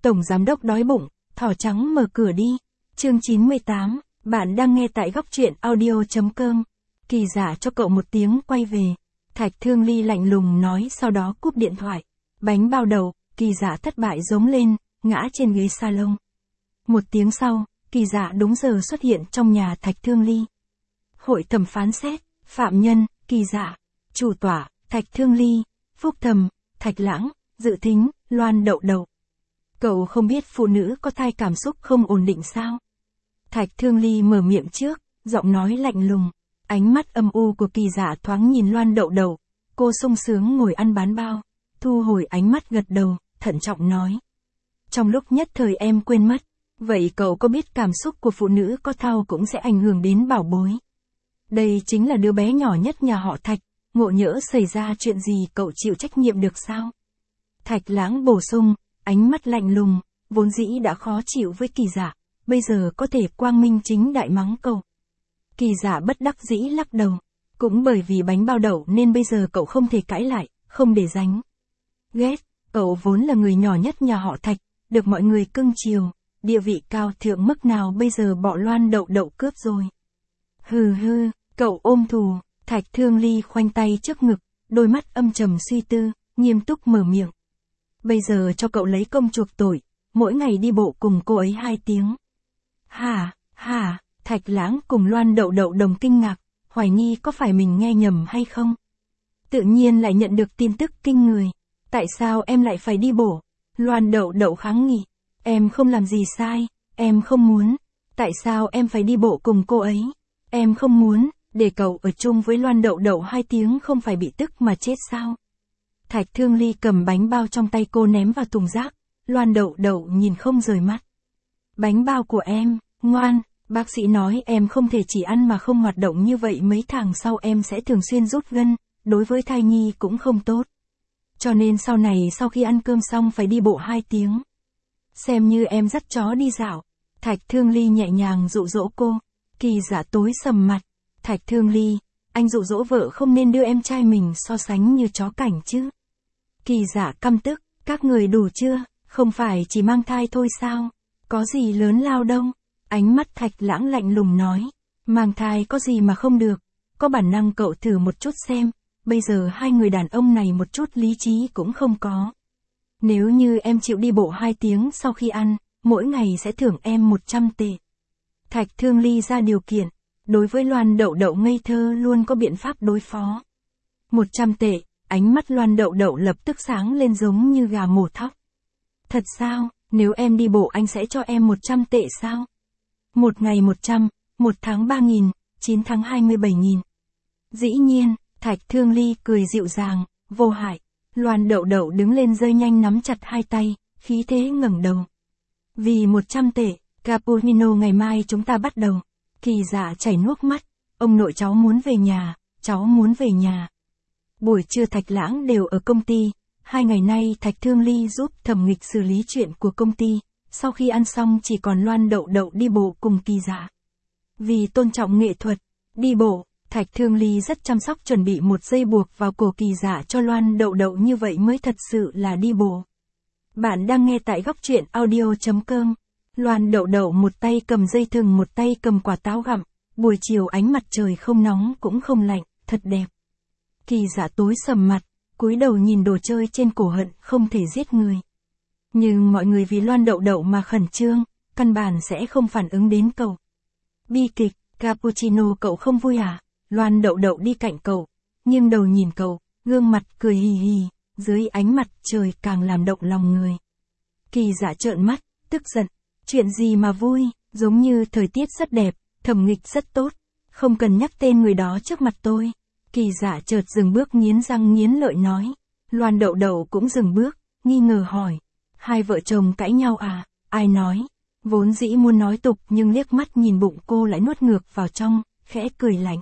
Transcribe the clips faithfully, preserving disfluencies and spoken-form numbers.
Tổng giám đốc đói bụng, thỏ trắng mở cửa đi. Chương chín mươi tám, bạn đang nghe tại góc truyện audio.com. Kỳ giả cho cậu một tiếng quay về. Thạch Thương Ly lạnh lùng nói, sau đó cúp điện thoại. Bánh bao đầu, kỳ giả thất bại giống lên, ngã trên ghế salon. Một tiếng sau, kỳ giả đúng giờ xuất hiện trong nhà Thạch Thương Ly. Hội thẩm phán xét, phạm nhân, kỳ giả, chủ tọa, Thạch Thương Ly, phúc thẩm, Thạch Lãng, dự thính, Loan Đậu Đậu. Cậu không biết phụ nữ có thai cảm xúc không ổn định sao? Thạch Thương Ly mở miệng trước, giọng nói lạnh lùng. Ánh mắt âm u của kỳ giả thoáng nhìn Loan Đậu Đậu. Cô sung sướng ngồi ăn bán bao, thu hồi ánh mắt gật đầu, thận trọng nói. Trong lúc nhất thời em quên mất. Vậy cậu có biết cảm xúc của phụ nữ có thai cũng sẽ ảnh hưởng đến bảo bối? Đây chính là đứa bé nhỏ nhất nhà họ Thạch, ngộ nhỡ xảy ra chuyện gì cậu chịu trách nhiệm được sao? Thạch Lãng bổ sung, ánh mắt lạnh lùng, vốn dĩ đã khó chịu với kỳ giả, bây giờ có thể quang minh chính đại mắng cậu. Kỳ giả bất đắc dĩ lắc đầu, cũng bởi vì bánh bao đậu nên bây giờ cậu không thể cãi lại, không để dánh. Ghét, cậu vốn là người nhỏ nhất nhà họ Thạch, được mọi người cưng chiều, địa vị cao thượng mức nào bây giờ bỏ Loan Đậu Đậu cướp rồi. Hừ hừ, cậu ôm thù. Thạch Thương Ly khoanh tay trước ngực, đôi mắt âm trầm suy tư, nghiêm túc mở miệng. Bây giờ cho cậu lấy công chuộc tội, mỗi ngày đi bộ cùng cô ấy hai tiếng. Hả, hả, Thạch Lãng cùng Loan Đậu Đậu đồng kinh ngạc, hoài nghi có phải mình nghe nhầm hay không. Tự nhiên lại nhận được tin tức kinh người. Tại sao em lại phải đi bộ? Loan Đậu Đậu kháng nghị. Em không làm gì sai, em không muốn. Tại sao em phải đi bộ cùng cô ấy? Em không muốn. Để cậu ở chung với Loan Đậu Đậu hai tiếng không phải bị tức mà chết sao? Thạch Thương Ly cầm bánh bao trong tay cô ném vào thùng rác, Loan Đậu Đậu nhìn không rời mắt. Bánh bao của em, ngoan, bác sĩ nói em không thể chỉ ăn mà không hoạt động như vậy mấy tháng sau em sẽ thường xuyên rút gân, đối với thai nhi cũng không tốt. Cho nên sau này sau khi ăn cơm xong phải đi bộ hai tiếng. Xem như em dắt chó đi dạo. Thạch Thương Ly nhẹ nhàng dụ dỗ cô. Kỳ giả tối sầm mặt. Thạch Thương Ly, anh dụ dỗ vợ không nên đưa em trai mình so sánh như chó cảnh chứ. Kỳ giả căm tức, các người đủ chưa, không phải chỉ mang thai thôi sao, có gì lớn lao đâu. Ánh mắt Thạch Lãng lạnh lùng nói, mang thai có gì mà không được, có bản năng cậu thử một chút xem, bây giờ hai người đàn ông này một chút lý trí cũng không có. Nếu như em chịu đi bộ hai tiếng sau khi ăn, mỗi ngày sẽ thưởng em một trăm tệ. Thạch Thương Ly ra điều kiện. Đối với Loan Đậu Đậu ngây thơ luôn có biện pháp đối phó. một trăm tệ, ánh mắt Loan Đậu Đậu lập tức sáng lên giống như gà mổ thóc. Thật sao, nếu em đi bộ anh sẽ cho em một trăm tệ sao? Một ngày một trăm, một tháng ba nghìn, chín tháng hai mươi bảy nghìn. Dĩ nhiên, Thạch Thương Ly cười dịu dàng, vô hại. Loan Đậu Đậu đứng lên giơ nhanh nắm chặt hai tay, khí thế ngẩng đầu. Vì một trăm tệ, cappuccino ngày mai chúng ta bắt đầu. Kỳ giả chảy nước mắt, ông nội cháu muốn về nhà, cháu muốn về nhà. Buổi trưa Thạch Lãng đều ở công ty, hai ngày nay Thạch Thương Ly giúp thẩm nghịch xử lý chuyện của công ty, sau khi ăn xong chỉ còn Loan Đậu Đậu đi bộ cùng kỳ giả. Vì tôn trọng nghệ thuật, đi bộ, Thạch Thương Ly rất chăm sóc chuẩn bị một dây buộc vào cổ kỳ giả cho Loan Đậu Đậu như vậy mới thật sự là đi bộ. Bạn đang nghe tại góc truyện audio.com. Loan Đậu Đậu một tay cầm dây thừng một tay cầm quả táo gặm, buổi chiều ánh mặt trời không nóng cũng không lạnh, thật đẹp. Kỳ giả tối sầm mặt, cúi đầu nhìn đồ chơi trên cổ hận không thể giết người. Nhưng mọi người vì Loan Đậu Đậu mà khẩn trương, căn bản sẽ không phản ứng đến cậu. Bi kịch, cappuccino cậu không vui à? Loan Đậu Đậu đi cạnh cậu, nghiêng đầu nhìn cậu, gương mặt cười hì hì, dưới ánh mặt trời càng làm động lòng người. Kỳ giả trợn mắt, tức giận. Chuyện gì mà vui, giống như thời tiết rất đẹp, thẩm nghịch rất tốt, không cần nhắc tên người đó trước mặt tôi. Kỳ giả chợt dừng bước nghiến răng nghiến lợi nói. Loan Đậu Đậu cũng dừng bước, nghi ngờ hỏi. Hai vợ chồng cãi nhau à, ai nói? Vốn dĩ muốn nói tục nhưng liếc mắt nhìn bụng cô lại nuốt ngược vào trong, khẽ cười lạnh.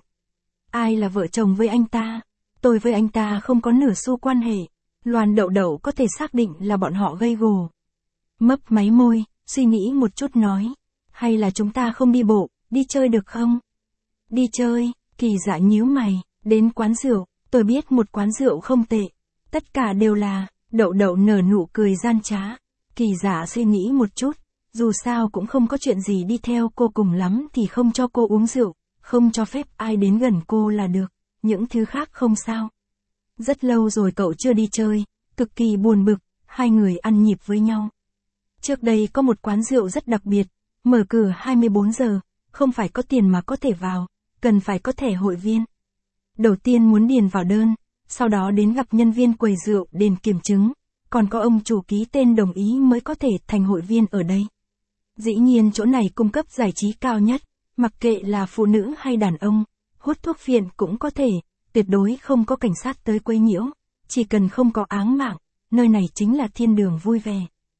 Ai là vợ chồng với anh ta? Tôi với anh ta không có nửa xu quan hệ. Loan Đậu Đậu có thể xác định là bọn họ gây gổ. Mấp máy môi. Suy nghĩ một chút nói, hay là chúng ta không đi bộ, đi chơi được không? Đi chơi, kỳ giả nhíu mày, đến quán rượu, tôi biết một quán rượu không tệ. Tất cả đều là, Đậu Đậu nở nụ cười gian trá. Kỳ Dạ suy nghĩ một chút, dù sao cũng không có chuyện gì, đi theo cô cùng lắm thì không cho cô uống rượu, không cho phép ai đến gần cô là được, những thứ khác không sao. Rất lâu rồi cậu chưa đi chơi, cực kỳ buồn bực, hai người ăn nhịp với nhau. Trước đây có một quán rượu rất đặc biệt, mở cửa hai mươi bốn giờ, không phải có tiền mà có thể vào, cần phải có thẻ hội viên. Đầu tiên muốn điền vào đơn, sau đó đến gặp nhân viên quầy rượu đền kiểm chứng, còn có ông chủ ký tên đồng ý mới có thể thành hội viên ở đây. Dĩ nhiên chỗ này cung cấp giải trí cao nhất, mặc kệ là phụ nữ hay đàn ông, hút thuốc phiện cũng có thể, tuyệt đối không có cảnh sát tới quấy nhiễu, chỉ cần không có áng mạng, nơi này chính là thiên đường vui vẻ.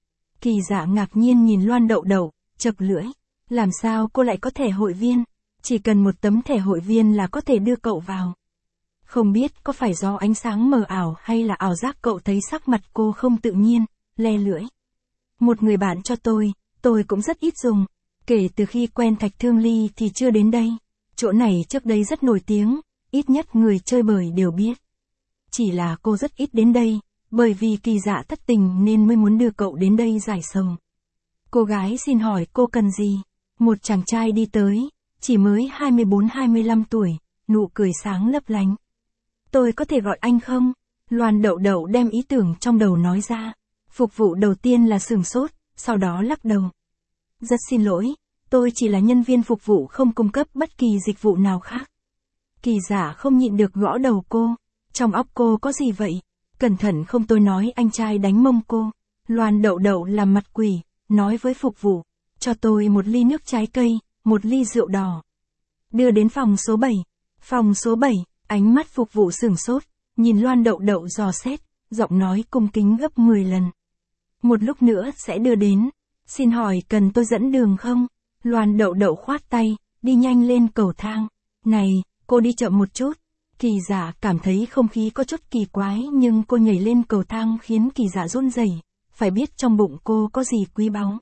Kỳ Dạ ngạc nhiên nhìn Loan Đậu Đậu, chật lưỡi, làm sao cô lại có thẻ hội viên, chỉ cần một tấm thẻ hội viên là có thể đưa cậu vào. Không biết có phải do ánh sáng mờ ảo hay là ảo giác, cậu thấy sắc mặt cô không tự nhiên, le lưỡi. Một người bạn cho tôi, tôi cũng rất ít dùng, kể từ khi quen Thạch Thương Ly thì chưa đến đây. Chỗ này trước đây rất nổi tiếng, ít nhất người chơi bời đều biết. Chỉ là cô rất ít đến đây, bởi vì Kỳ Dạ thất tình nên mới muốn đưa cậu đến đây giải sầu. Cô gái xin hỏi cô cần gì? Một chàng trai đi tới, chỉ mới hai mươi bốn hai mươi lăm tuổi, nụ cười sáng lấp lánh. Tôi có thể gọi anh không? Loan Đậu Đậu đem ý tưởng trong đầu nói ra. Phục vụ đầu tiên là sửng sốt, sau đó lắc đầu. Rất xin lỗi, tôi chỉ là nhân viên phục vụ, không cung cấp bất kỳ dịch vụ nào khác. Kỳ Dạ không nhịn được gõ đầu cô. Trong óc cô có gì vậy? Cẩn thận không tôi nói anh trai đánh mông cô. Loan Đậu Đậu làm mặt quỷ, nói với phục vụ, cho tôi một ly nước trái cây, một ly rượu đỏ. Đưa đến phòng số bảy. Phòng số bảy, ánh mắt phục vụ sửng sốt, nhìn Loan Đậu Đậu dò xét, giọng nói cung kính gấp mười lần. Một lúc nữa sẽ đưa đến. Xin hỏi cần tôi dẫn đường không? Loan Đậu Đậu khoát tay, đi nhanh lên cầu thang. Này, cô đi chậm một chút. Kỳ Dạ cảm thấy không khí có chút kỳ quái, nhưng cô nhảy lên cầu thang khiến Kỳ Dạ run rẩy, phải biết trong bụng cô có gì quý báu.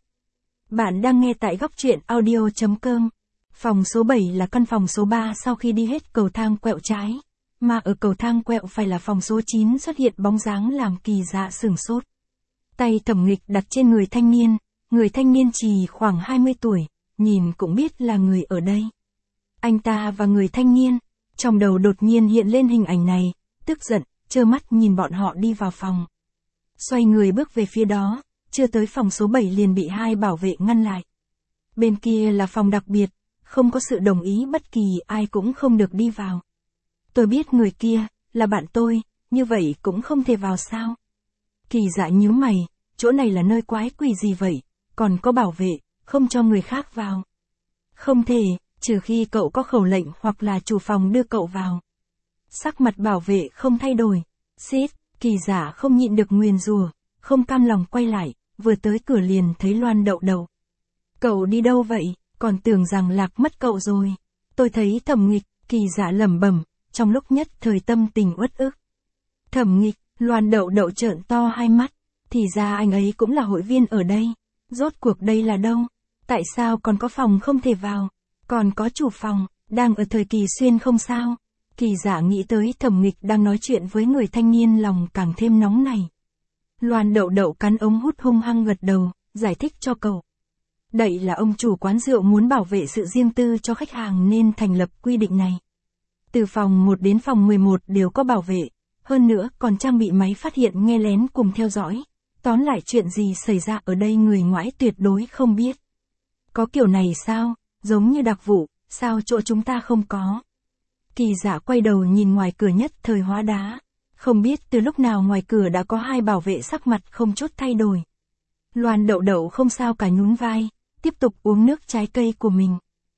Bạn đang nghe tại góc truyện audio chấm com. Phòng số bảy là căn phòng số ba sau khi đi hết cầu thang quẹo trái, mà ở cầu thang quẹo phải là phòng số chín xuất hiện bóng dáng làm Kỳ Dạ sửng sốt. Tay Thẩm Nghịch đặt trên người thanh niên, người thanh niên chỉ khoảng hai mươi tuổi, nhìn cũng biết là người ở đây. Anh ta và người thanh niên, trong đầu đột nhiên hiện lên hình ảnh này, tức giận, trơ mắt nhìn bọn họ đi vào phòng. Xoay người bước về phía đó, chưa tới phòng số bảy liền bị hai bảo vệ ngăn lại. Bên kia là phòng đặc biệt, không có sự đồng ý bất kỳ ai cũng không được đi vào. Tôi biết người kia, là bạn tôi, như vậy cũng không thể vào sao? Kỳ Dạ nhíu mày, chỗ này là nơi quái quỷ gì vậy, còn có bảo vệ, không cho người khác vào. Không thể, trừ khi cậu có khẩu lệnh hoặc là chủ phòng đưa cậu vào. Sắc mặt bảo vệ không thay đổi. Xít, Kỳ Dạ không nhịn được nguyền rủa, không cam lòng quay lại, vừa tới cửa liền thấy Loan Đậu Đậu. Cậu đi đâu vậy, còn tưởng rằng lạc mất cậu rồi. Tôi thấy Thẩm Nghịch, Kỳ Dạ lẩm bẩm, trong lúc nhất thời tâm tình uất ức. Thẩm Nghịch, Loan Đậu Đậu trợn to hai mắt, thì ra anh ấy cũng là hội viên ở đây. Rốt cuộc đây là đâu? Tại sao còn có phòng không thể vào? Còn có chủ phòng, đang ở thời kỳ xuyên không sao? Kỳ Dạ nghĩ tới Thẩm Nghịch đang nói chuyện với người thanh niên, lòng càng thêm nóng này. Loan Đậu Đậu cắn ống hút hung hăng gật đầu, giải thích cho cậu. Đây là ông chủ quán rượu muốn bảo vệ sự riêng tư cho khách hàng nên thành lập quy định này. Từ phòng một đến phòng mười một đều có bảo vệ, hơn nữa còn trang bị máy phát hiện nghe lén cùng theo dõi. Tóm lại chuyện gì xảy ra ở đây người ngoại tuyệt đối không biết. Có kiểu này sao, giống như đặc vụ, sao chỗ chúng ta không có? Kỳ Dạ quay đầu nhìn ngoài cửa nhất thời hóa đá. Không biết từ lúc nào ngoài cửa đã có hai bảo vệ sắc mặt không chút thay đổi. Loan Đậu Đậu không sao cả nhún vai, tiếp tục uống nước trái cây của mình.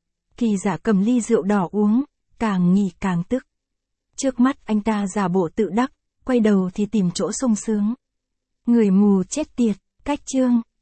Kỳ Dạ cầm ly rượu đỏ uống, càng nghĩ càng tức. Trước mắt anh ta giả bộ tự đắc, quay đầu thì tìm chỗ sung sướng. Người mù chết tiệt, cách chương.